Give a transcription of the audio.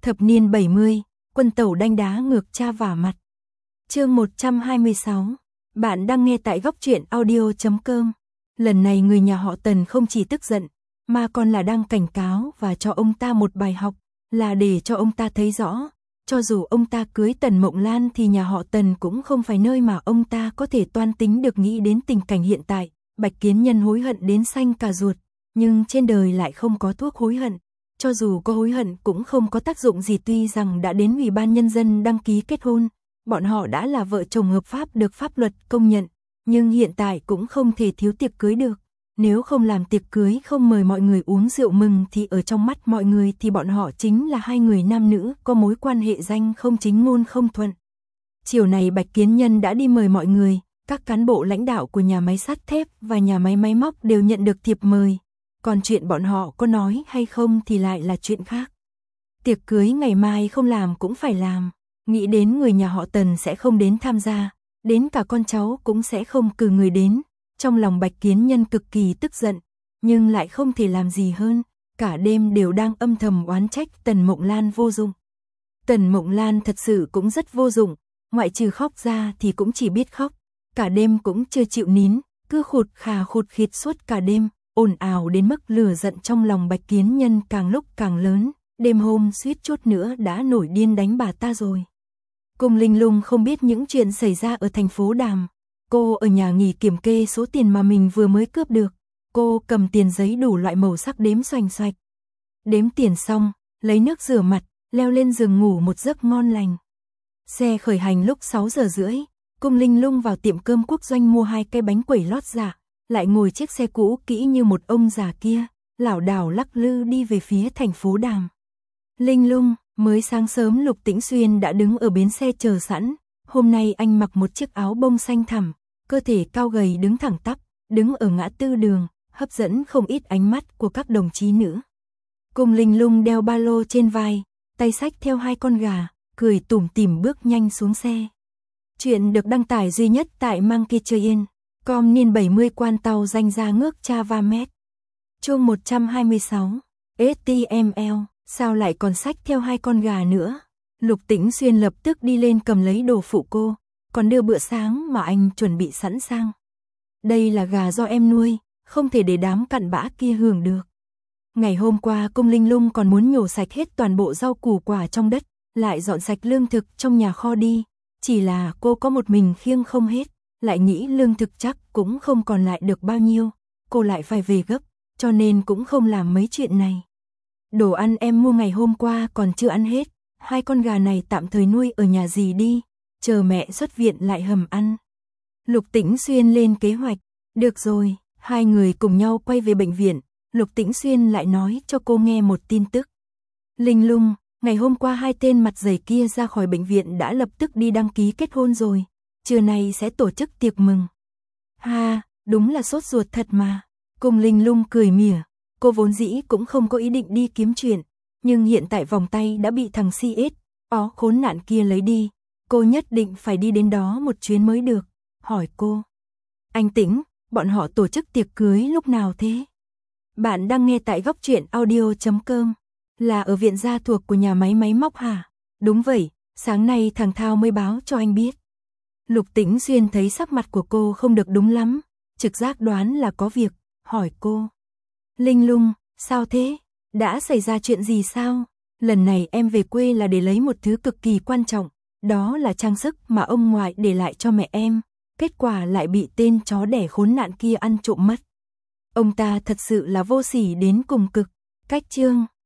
Thập niên 70, quân tẩu đanh đá ngược cha vả mặt. Chương 126. Bạn đang nghe tại góc truyện audio.com. Lần này người nhà họ Tần không chỉ tức giận, mà còn là đang cảnh cáo và cho ông ta một bài học, là để cho ông ta thấy rõ, cho dù ông ta cưới Tần Mộng Lan thì nhà họ Tần cũng không phải nơi mà ông ta có thể toan tính được. Nghĩ đến tình cảnh hiện tại, Bạch Kiến Nhân hối hận đến xanh cả ruột, nhưng trên đời lại không có thuốc hối hận. Cho dù có hối hận cũng không có tác dụng gì. Tuy rằng đã đến Ủy ban Nhân dân đăng ký kết hôn, bọn họ đã là vợ chồng hợp pháp được pháp luật công nhận, nhưng hiện tại cũng không thể thiếu tiệc cưới được. Nếu không làm tiệc cưới, không mời mọi người uống rượu mừng thì ở trong mắt mọi người thì bọn họ chính là hai người nam nữ có mối quan hệ danh không chính ngôn không thuận. Chiều này Bạch Kiến Nhân đã đi mời mọi người, các cán bộ lãnh đạo của nhà máy sắt thép và nhà máy máy móc đều nhận được thiệp mời. Còn chuyện bọn họ có nói hay không thì lại là chuyện khác. Tiệc cưới ngày mai không làm cũng phải làm. Nghĩ đến người nhà họ Tần sẽ không đến tham gia, đến cả con cháu cũng sẽ không cử người đến. Trong lòng Bạch Kiến Nhân cực kỳ tức giận, nhưng lại không thể làm gì hơn. Cả đêm đều đang âm thầm oán trách Tần Mộng Lan vô dụng. Tần Mộng Lan thật sự cũng rất vô dụng, ngoại trừ khóc ra thì cũng chỉ biết khóc. Cả đêm cũng chưa chịu nín, cứ khụt khịt suốt cả đêm. Ồn ào đến mức lửa giận trong lòng Bạch Kiến Nhân càng lúc càng lớn, đêm hôm suýt chút nữa đã nổi điên đánh bà ta rồi. Cung Linh Lung không biết những chuyện xảy ra ở thành phố Đàm. Cô ở nhà nghỉ kiểm kê số tiền mà mình vừa mới cướp được. Cô cầm tiền giấy đủ loại màu sắc đếm xoành xoạch. Đếm tiền xong, lấy nước rửa mặt, leo lên giường ngủ một giấc ngon lành. Xe khởi hành lúc 6 giờ rưỡi, Cung Linh Lung vào tiệm cơm Quốc Doanh mua 2 cái bánh quẩy lót dạ. Lại ngồi chiếc xe cũ kỹ như một ông già kia, lảo đảo lắc lư đi về phía thành phố Đàm. Linh Lung, mới sáng sớm Lục Tĩnh Xuyên đã đứng ở bến xe chờ sẵn. Hôm nay anh mặc một chiếc áo bông xanh thẳm, cơ thể cao gầy đứng thẳng tắp, đứng ở ngã tư đường, hấp dẫn không ít ánh mắt của các đồng chí nữ. Cung Linh Lung đeo ba lô trên vai, tay xách theo 2 con gà, cười tủm tỉm bước nhanh xuống xe. Chuyện được đăng tải duy nhất tại Monkey Train. Com niên 70 quan tàu danh ra ngước cha va mét. Chương 126. STML, sao lại còn xách theo 2 con gà nữa? Lục Tĩnh Xuyên lập tức đi lên cầm lấy đồ phụ cô, còn đưa bữa sáng mà anh chuẩn bị sẵn sang. Đây là gà do em nuôi, không thể để đám cặn bã kia hưởng được. Ngày hôm qua Cung Linh Lung còn muốn nhổ sạch hết toàn bộ rau củ quả trong đất, lại dọn sạch lương thực trong nhà kho đi. Chỉ là cô có một mình khiêng không hết. Lại nghĩ lương thực chắc cũng không còn lại được bao nhiêu, cô lại phải về gấp, cho nên cũng không làm mấy chuyện này. Đồ ăn em mua ngày hôm qua còn chưa ăn hết, 2 con gà này tạm thời nuôi ở nhà dì đi, chờ mẹ xuất viện lại hầm ăn. Lục Tĩnh Xuyên lên kế hoạch, được rồi, 2 người cùng nhau quay về bệnh viện. Lục Tĩnh Xuyên lại nói cho cô nghe một tin tức. Linh Lung, ngày hôm qua 2 tên mặt dày kia ra khỏi bệnh viện đã lập tức đi đăng ký kết hôn rồi. Trưa nay sẽ tổ chức tiệc mừng. Ha, đúng là sốt ruột thật mà. Cung Linh Lung cười mỉa, cô vốn dĩ cũng không có ý định đi kiếm chuyện, nhưng hiện tại vòng tay đã bị thằng CSO khốn nạn kia lấy đi, cô nhất định phải đi đến đó một chuyến mới được. Hỏi cô, anh Tĩnh, bọn họ tổ chức tiệc cưới lúc nào thế? Bạn đang nghe tại góc truyện audio.com, là ở viện gia thuộc của nhà máy máy móc hả? Đúng vậy, sáng nay thằng Thao mới báo cho anh biết. Lục Tĩnh Xuyên thấy sắc mặt của cô không được đúng lắm, trực giác đoán là có việc, hỏi cô. Linh Lung, sao thế? Đã xảy ra chuyện gì sao? Lần này em về quê là để lấy một thứ cực kỳ quan trọng, đó là trang sức mà ông ngoại để lại cho mẹ em, kết quả lại bị tên chó đẻ khốn nạn kia ăn trộm mất. Ông ta thật sự là vô sỉ đến cùng cực. Cách chương